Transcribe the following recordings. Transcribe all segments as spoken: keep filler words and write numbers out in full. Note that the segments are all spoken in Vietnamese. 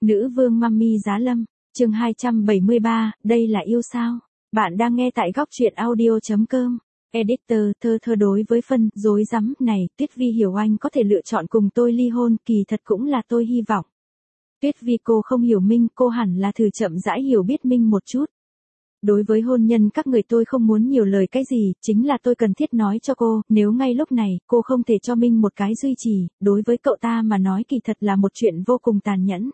Nữ vương Mummy Giá Lâm, chương hai trăm bảy mươi ba, đây là yêu sao? Bạn đang nghe tại góc truyện audio chấm com. Editor, thơ thơ đối với phân, dối rắm, này, Tuyết Vi hiểu anh có thể lựa chọn cùng tôi ly hôn, kỳ thật cũng là tôi hy vọng. Tuyết Vi cô không hiểu Minh, cô hẳn là thử chậm rãi hiểu biết Minh một chút. Đối với hôn nhân các người tôi không muốn nhiều lời cái gì, chính là tôi cần thiết nói cho cô, nếu ngay lúc này, cô không thể cho Minh một cái duy trì, đối với cậu ta mà nói kỳ thật là một chuyện vô cùng tàn nhẫn.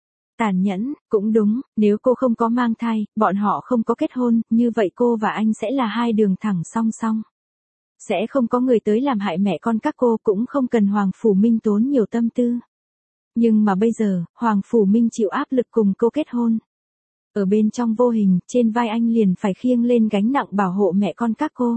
Tàn nhẫn, cũng đúng, nếu cô không có mang thai, bọn họ không có kết hôn, như vậy cô và anh sẽ là hai đường thẳng song song. Sẽ không có người tới làm hại mẹ con các cô, cũng không cần Hoàng Phủ Minh tốn nhiều tâm tư. Nhưng mà bây giờ, Hoàng Phủ Minh chịu áp lực cùng cô kết hôn. Ở bên trong vô hình, trên vai anh liền phải khiêng lên gánh nặng bảo hộ mẹ con các cô.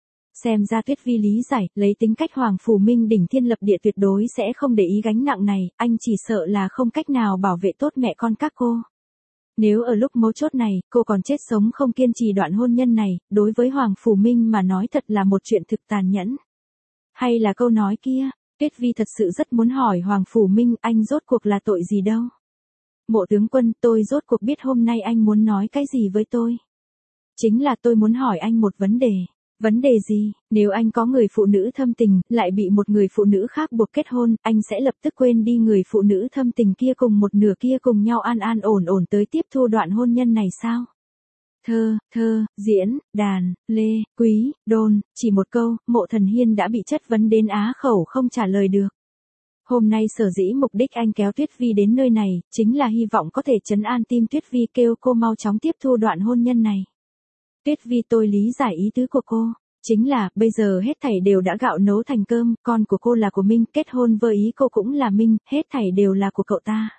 Xem ra Tuyết Vi lý giải, lấy tính cách Hoàng Phủ Minh đỉnh thiên lập địa tuyệt đối sẽ không để ý gánh nặng này, anh chỉ sợ là không cách nào bảo vệ tốt mẹ con các cô. Nếu ở lúc mấu chốt này, cô còn chết sống không kiên trì đoạn hôn nhân này, đối với Hoàng Phủ Minh mà nói thật là một chuyện thực tàn nhẫn. Hay là câu nói kia, Tuyết Vi thật sự rất muốn hỏi Hoàng Phủ Minh, anh rốt cuộc là tội gì đâu. Mộ tướng quân, tôi rốt cuộc biết hôm nay anh muốn nói cái gì với tôi. Chính là tôi muốn hỏi anh một vấn đề. Vấn đề gì? Nếu anh có người phụ nữ thâm tình, lại bị một người phụ nữ khác buộc kết hôn, anh sẽ lập tức quên đi người phụ nữ thâm tình kia cùng một nửa kia cùng nhau an an ổn ổn tới tiếp thu đoạn hôn nhân này sao? Thơ, thơ, diễn, đàn, lê, quý, đôn, chỉ một câu, Mộ Thần Hiên đã bị chất vấn đến á khẩu không trả lời được. Hôm nay sở dĩ mục đích anh kéo Tuyết Vi đến nơi này, chính là hy vọng có thể trấn an tim Tuyết Vi, kêu cô mau chóng tiếp thu đoạn hôn nhân này. Tuyết Vi, tôi lý giải ý tứ của cô, chính là, bây giờ hết thảy đều đã gạo nấu thành cơm, con của cô là của Minh, kết hôn với ý cô cũng là Minh, hết thảy đều là của cậu ta.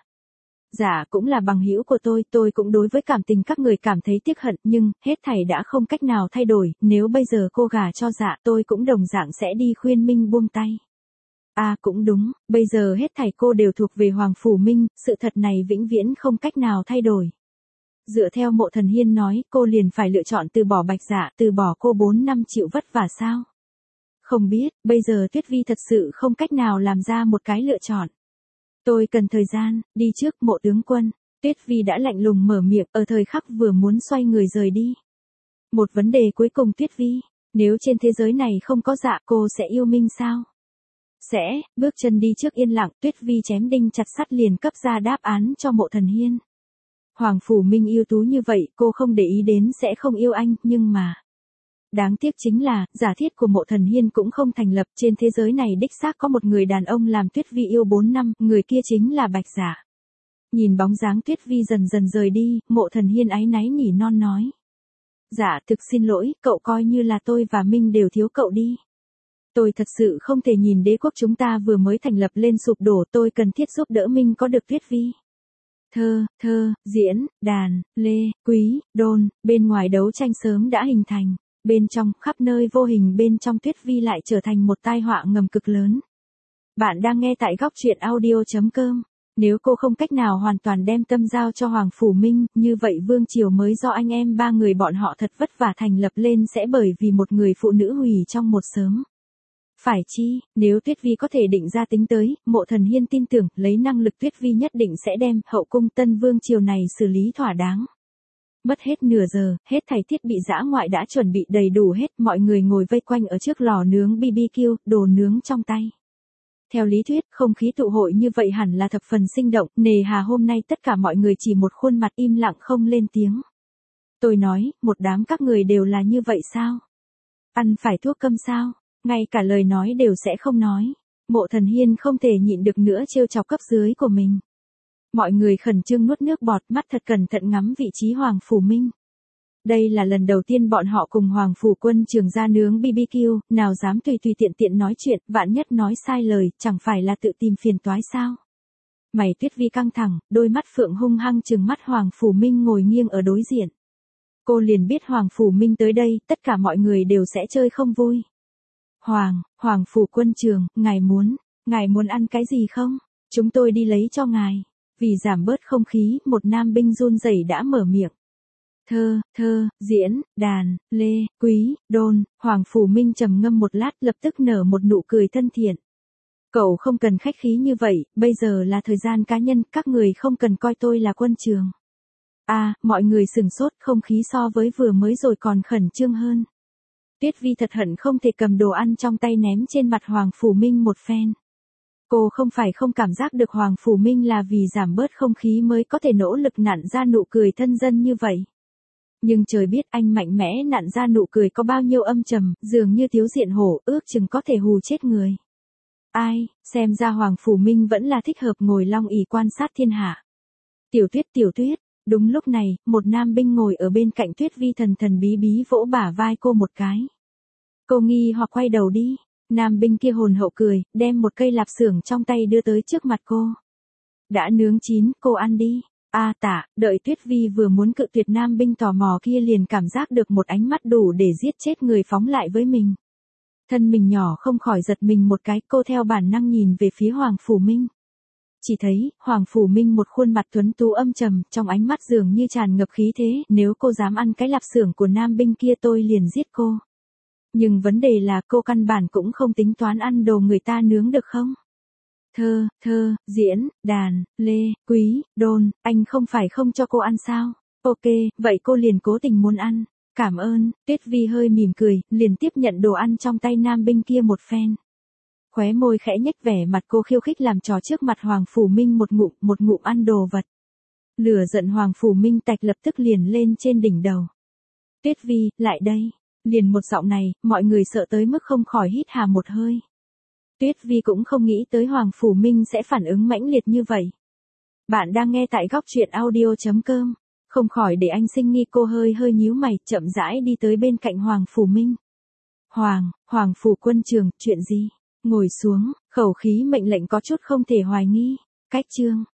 Dạ, cũng là bằng hữu của tôi, tôi cũng đối với cảm tình các người cảm thấy tiếc hận, nhưng, hết thảy đã không cách nào thay đổi, nếu bây giờ cô gả cho Dạ, tôi cũng đồng dạng sẽ đi khuyên Minh buông tay. À cũng đúng, bây giờ hết thảy cô đều thuộc về Hoàng Phủ Minh, sự thật này vĩnh viễn không cách nào thay đổi. Dựa theo Mộ Thần Hiên nói, cô liền phải lựa chọn từ bỏ Bạch Dạ, từ bỏ cô bốn năm chịu vất vả sao? Không biết, bây giờ Tuyết Vi thật sự không cách nào làm ra một cái lựa chọn. Tôi cần thời gian, đi trước, Mộ tướng quân. Tuyết Vi đã lạnh lùng mở miệng, ở thời khắc vừa muốn xoay người rời đi. Một vấn đề cuối cùng Tuyết Vi, nếu trên thế giới này không có Dạ, cô sẽ yêu Minh sao? Sẽ, bước chân đi trước yên lặng, Tuyết Vi chém đinh chặt sắt liền cấp ra đáp án cho Mộ Thần Hiên. Hoàng Phủ Minh yêu tú như vậy, cô không để ý đến sẽ không yêu anh, nhưng mà... Đáng tiếc chính là, giả thiết của Mộ Thần Hiên cũng không thành lập, trên thế giới này đích xác có một người đàn ông làm Tuyết Vi yêu bốn năm, người kia chính là Bạch Dạ. Nhìn bóng dáng Tuyết Vi dần dần rời đi, Mộ Thần Hiên áy náy nỉ non nói. Dạ, thực xin lỗi, cậu coi như là tôi và Minh đều thiếu cậu đi. Tôi thật sự không thể nhìn đế quốc chúng ta vừa mới thành lập lên sụp đổ, tôi cần thiết giúp đỡ Minh có được Tuyết Vi. Thơ, thơ, diễn, đàn, lê, quý, đôn, bên ngoài đấu tranh sớm đã hình thành, bên trong, khắp nơi vô hình bên trong Tuyết Vi lại trở thành một tai họa ngầm cực lớn. Bạn đang nghe tại góc truyện audio chấm com. Nếu cô không cách nào hoàn toàn đem tâm giao cho Hoàng Phủ Minh, như vậy vương triều mới do anh em ba người bọn họ thật vất vả thành lập lên sẽ bởi vì một người phụ nữ hủy trong một sớm. Phải chi, nếu Tuyết Vi có thể định ra tính tới, Mộ Thần Hiên tin tưởng, lấy năng lực Tuyết Vi nhất định sẽ đem hậu cung Tân Vương triều này xử lý thỏa đáng. Mất hết nửa giờ, hết thảy thiết bị dã ngoại đã chuẩn bị đầy đủ hết, mọi người ngồi vây quanh ở trước lò nướng bê bê kiu, đồ nướng trong tay. Theo lý thuyết, không khí tụ hội như vậy hẳn là thập phần sinh động, nề hà hôm nay tất cả mọi người chỉ một khuôn mặt im lặng không lên tiếng. Tôi nói, một đám các người đều là như vậy sao? Ăn phải thuốc câm sao? Ngay cả lời nói đều sẽ không nói. Mộ Thần Hiên không thể nhịn được nữa trêu chọc cấp dưới của mình. Mọi người khẩn trương nuốt nước bọt, mắt thật cẩn thận ngắm vị trí Hoàng Phủ Minh. Đây là lần đầu tiên bọn họ cùng Hoàng Phủ Quân trường ra nướng bê bê kiu, nào dám tùy tùy tiện tiện nói chuyện, vạn nhất nói sai lời, chẳng phải là tự tìm phiền toái sao? Mày Tuyết Vi căng thẳng, đôi mắt phượng hung hăng trừng mắt Hoàng Phủ Minh ngồi nghiêng ở đối diện. Cô liền biết Hoàng Phủ Minh tới đây, tất cả mọi người đều sẽ chơi không vui. Hoàng, Hoàng Phủ Quân trường, ngài muốn, ngài muốn ăn cái gì không? Chúng tôi đi lấy cho ngài. Vì giảm bớt không khí, một nam binh run rẩy đã mở miệng. Thơ, thơ, diễn, đàn, lê, quý, đôn, Hoàng Phủ Minh trầm ngâm một lát lập tức nở một nụ cười thân thiện. Cậu không cần khách khí như vậy, bây giờ là thời gian cá nhân, các người không cần coi tôi là quân trường. À, mọi người sừng sốt, không khí so với vừa mới rồi còn khẩn trương hơn. Tuyết Vi thật hận không thể cầm đồ ăn trong tay ném trên mặt Hoàng Phủ Minh một phen. Cô không phải không cảm giác được Hoàng Phủ Minh là vì giảm bớt không khí mới có thể nỗ lực nặn ra nụ cười thân dân như vậy. Nhưng trời biết anh mạnh mẽ nặn ra nụ cười có bao nhiêu âm trầm, dường như thiếu diện hổ, ước chừng có thể hù chết người. Ai, xem ra Hoàng Phủ Minh vẫn là thích hợp ngồi long ỷ quan sát thiên hạ. Tiểu Tuyết, Tiểu Tuyết, đúng lúc này, một nam binh ngồi ở bên cạnh Tuyết Vi thần thần bí bí vỗ bả vai cô một cái. Cô nghi hoặc quay đầu đi, nam binh kia hồn hậu cười, đem một cây lạp xưởng trong tay đưa tới trước mặt cô. Đã nướng chín, cô ăn đi. A à, tả, đợi Tuyết Vi vừa muốn cự tuyệt nam binh tò mò kia liền cảm giác được một ánh mắt đủ để giết chết người phóng lại với mình. Thân mình nhỏ không khỏi giật mình một cái, cô theo bản năng nhìn về phía Hoàng Phủ Minh. Chỉ thấy, Hoàng Phủ Minh một khuôn mặt tuấn tú âm trầm, trong ánh mắt dường như tràn ngập khí thế, nếu cô dám ăn cái lạp xưởng của nam binh kia tôi liền giết cô. Nhưng vấn đề là cô căn bản cũng không tính toán ăn đồ người ta nướng được không? Thơ, thơ, diễn, đàn, lê, quý, đôn, anh không phải không cho cô ăn sao? Ok, vậy cô liền cố tình muốn ăn. Cảm ơn, Tuyết Vi hơi mỉm cười, liền tiếp nhận đồ ăn trong tay nam binh kia một phen. Khóe môi khẽ nhếch vẻ mặt cô khiêu khích làm trò trước mặt Hoàng Phủ Minh một ngụm, một ngụm ăn đồ vật. Lửa giận Hoàng Phủ Minh tạch lập tức liền lên trên đỉnh đầu. Tuyết Vi, lại đây. Liền một giọng này, mọi người sợ tới mức không khỏi hít hà một hơi. Tuyết Vi cũng không nghĩ tới Hoàng Phủ Minh sẽ phản ứng mãnh liệt như vậy. Bạn đang nghe tại góc truyện audio chấm com. Không khỏi để anh sinh nghi, cô hơi hơi nhíu mày, chậm rãi đi tới bên cạnh Hoàng Phủ Minh. Hoàng, Hoàng Phủ quân trường, chuyện gì? Ngồi xuống, khẩu khí mệnh lệnh có chút không thể hoài nghi. Cách chương,